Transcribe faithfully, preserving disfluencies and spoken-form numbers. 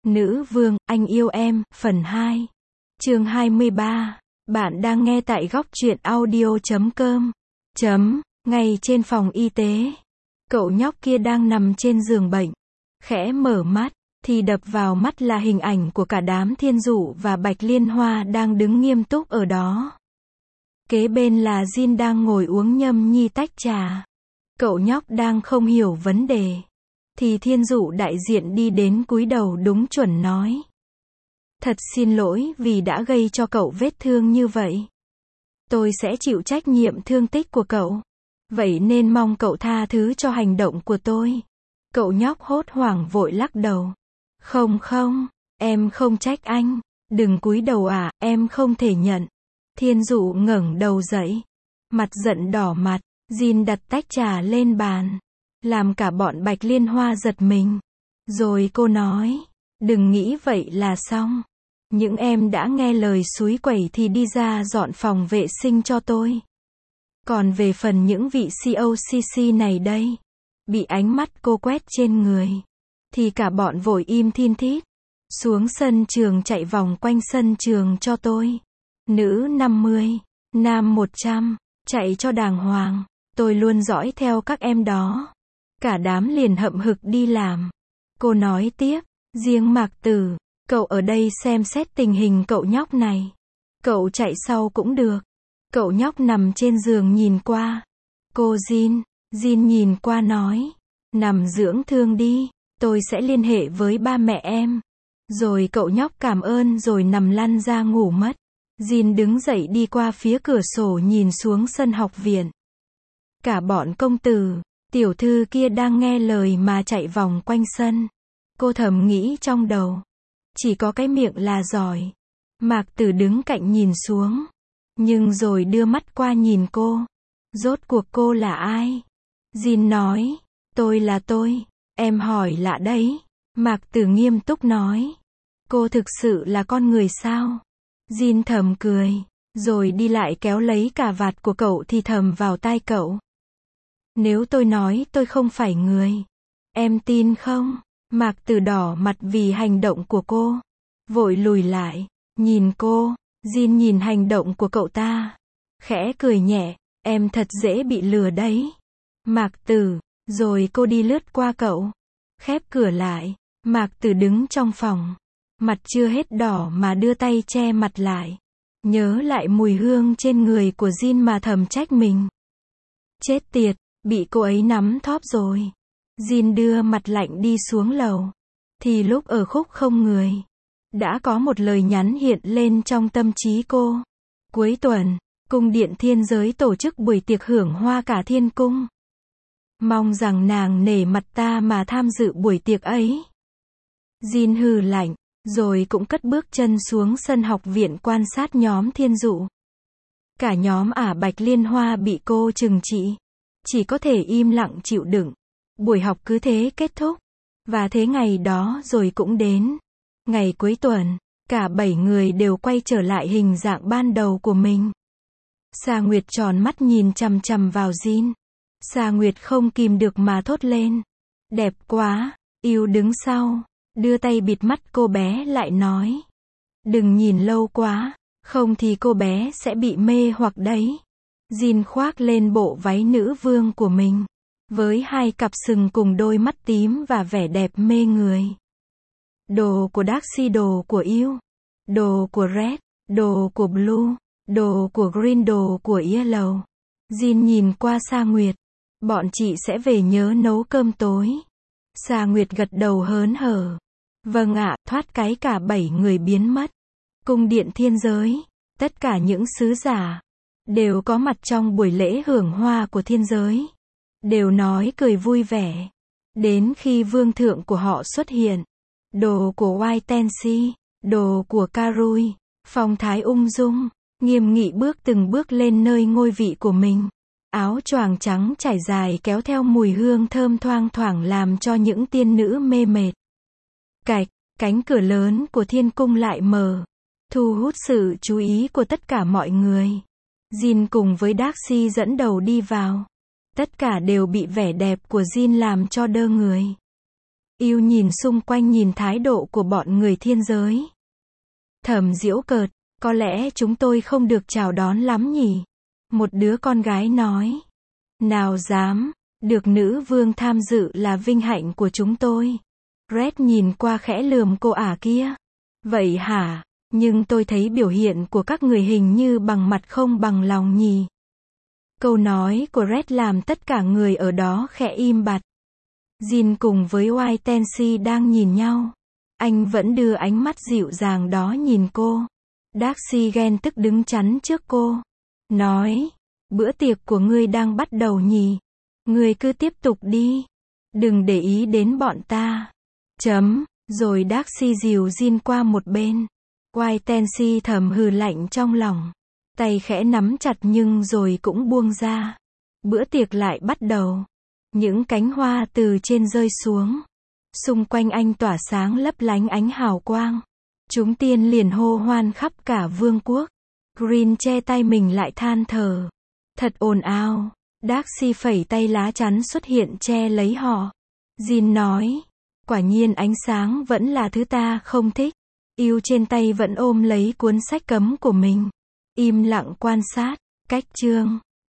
Nữ vương, anh yêu em, phần hai. Chương hai mươi ba. Bạn đang nghe tại góc truyện audio chấm com. Chấm, ngay trên phòng y tế. Cậu nhóc kia đang nằm trên giường bệnh. Khẽ mở mắt, thì đập vào mắt là hình ảnh của cả đám thiên dụ và Bạch Liên Hoa đang đứng nghiêm túc ở đó. Kế bên là Jin đang ngồi uống nhâm nhi tách trà. Cậu nhóc đang không hiểu vấn đề. Thì thiên dụ đại diện đi đến cúi đầu đúng chuẩn nói. Thật xin lỗi vì đã gây cho cậu vết thương như vậy. Tôi sẽ chịu trách nhiệm thương tích của cậu. Vậy nên mong cậu tha thứ cho hành động của tôi. Cậu nhóc hốt hoảng vội lắc đầu. Không không, em không trách anh. Đừng cúi đầu à, em không thể nhận. Thiên dụ ngẩng đầu dậy. Mặt giận đỏ mặt, Jin đặt tách trà lên bàn. Làm cả bọn Bạch Liên Hoa giật mình. Rồi cô nói, đừng nghĩ vậy là xong. Những em đã nghe lời xúi quẩy thì đi ra dọn phòng vệ sinh cho tôi. Còn về phần những vị xê o xê xê này đây, bị ánh mắt cô quét trên người, thì cả bọn vội im thin thít. Xuống sân trường chạy vòng quanh sân trường cho tôi. Nữ năm mươi, nam một trăm, chạy cho đàng hoàng. Tôi luôn dõi theo các em đó. Cả đám liền hậm hực đi làm. Cô nói tiếp, riêng Mạc Tử, cậu ở đây xem xét tình hình cậu nhóc này. Cậu chạy sau cũng được. Cậu nhóc nằm trên giường nhìn qua. Cô Jin, Jin nhìn qua nói, nằm dưỡng thương đi, tôi sẽ liên hệ với ba mẹ em. Rồi cậu nhóc cảm ơn rồi nằm lăn ra ngủ mất. Jin đứng dậy đi qua phía cửa sổ nhìn xuống sân học viện. Cả bọn công tử, tiểu thư kia đang nghe lời mà chạy vòng quanh sân. Cô thầm nghĩ trong đầu, chỉ có cái miệng là giỏi. Mạc Tử đứng cạnh nhìn xuống, nhưng rồi đưa mắt qua nhìn cô. Rốt cuộc cô là ai? Jin nói, tôi là tôi. Em hỏi lạ đấy. Mạc Tử nghiêm túc nói, cô thực sự là con người sao? Jin thầm cười, rồi đi lại kéo lấy cà vạt của cậu thì thầm vào tai cậu. Nếu tôi nói tôi không phải người, em tin không? Mạc Tử đỏ mặt vì hành động của cô. Vội lùi lại, nhìn cô. Jin nhìn hành động của cậu ta. Khẽ cười nhẹ, em thật dễ bị lừa đấy. Mạc Tử, rồi cô đi lướt qua cậu. Khép cửa lại, Mạc Tử đứng trong phòng. Mặt chưa hết đỏ mà đưa tay che mặt lại. Nhớ lại mùi hương trên người của Jin mà thầm trách mình. Chết tiệt, bị cô ấy nắm thóp rồi. Jin đưa mặt lạnh đi xuống lầu. Thì lúc ở khúc không người, đã có một lời nhắn hiện lên trong tâm trí cô. Cuối tuần, cung điện thiên giới tổ chức buổi tiệc hưởng hoa cả thiên cung. Mong rằng nàng nể mặt ta mà tham dự buổi tiệc ấy. Jin hừ lạnh, rồi cũng cất bước chân xuống sân học viện quan sát nhóm thiên dụ. Cả nhóm ả Bạch Liên Hoa bị cô trừng trị. Chỉ có thể im lặng chịu đựng. Buổi học cứ thế kết thúc. Và thế ngày đó rồi cũng đến. Ngày cuối tuần, cả bảy người đều quay trở lại hình dạng ban đầu của mình. Sa Nguyệt tròn mắt nhìn chằm chằm vào Jin. Sa Nguyệt không kìm được mà thốt lên. Đẹp quá. Yêu đứng sau, đưa tay bịt mắt cô bé lại nói. Đừng nhìn lâu quá, không thì cô bé sẽ bị mê hoặc đấy. Jin khoác lên bộ váy nữ vương của mình, với hai cặp sừng cùng đôi mắt tím và vẻ đẹp mê người. Đồ của Darcy, đồ của yêu, đồ của Red, đồ của Blue, đồ của Green, đồ của Yellow. Jin nhìn qua Sa Nguyệt. Bọn chị sẽ về nhớ nấu cơm tối. Sa Nguyệt gật đầu hớn hở. Vâng ạ, thoát cái cả bảy người biến mất. Cung điện thiên giới, tất cả những sứ giả đều có mặt trong buổi lễ hưởng hoa của thiên giới. Đều nói cười vui vẻ. Đến khi vương thượng của họ xuất hiện. Đồ của White Tensi, đồ của Karui, phong thái ung dung, nghiêm nghị bước từng bước lên nơi ngôi vị của mình. Áo choàng trắng trải dài kéo theo mùi hương thơm thoang thoảng làm cho những tiên nữ mê mệt. Cạch, cánh cửa lớn của thiên cung lại mở, thu hút sự chú ý của tất cả mọi người. Jin cùng với Darcy dẫn đầu đi vào. Tất cả đều bị vẻ đẹp của Jin làm cho đơ người. Yêu nhìn xung quanh nhìn thái độ của bọn người thiên giới. Thầm giễu cợt, có lẽ chúng tôi không được chào đón lắm nhỉ? Một đứa con gái nói. Nào dám, được nữ vương tham dự là vinh hạnh của chúng tôi. Red nhìn qua khẽ lườm cô ả kia. Vậy hả? Nhưng tôi thấy biểu hiện của các người hình như bằng mặt không bằng lòng nhỉ? Câu nói của Red làm tất cả người ở đó khẽ im bặt. Jin cùng với White Tensi đang nhìn nhau. Anh vẫn đưa ánh mắt dịu dàng đó nhìn cô. Darcy ghen tức đứng chắn trước cô. Nói, bữa tiệc của ngươi đang bắt đầu nhỉ? Ngươi cứ tiếp tục đi. Đừng để ý đến bọn ta. Chấm, rồi Darcy dìu Jin qua một bên. White Tensi thầm hừ lạnh trong lòng. Tay khẽ nắm chặt nhưng rồi cũng buông ra. Bữa tiệc lại bắt đầu. Những cánh hoa từ trên rơi xuống. Xung quanh anh tỏa sáng lấp lánh ánh hào quang. Chúng tiên liền hô hoan khắp cả vương quốc. Green che tay mình lại than thở. Thật ồn ào. Darcy phẩy tay lá chắn xuất hiện che lấy họ. Jin nói. Quả nhiên ánh sáng vẫn là thứ ta không thích. Yêu trên tay vẫn ôm lấy cuốn sách cấm của mình. Im lặng quan sát. Cách chương.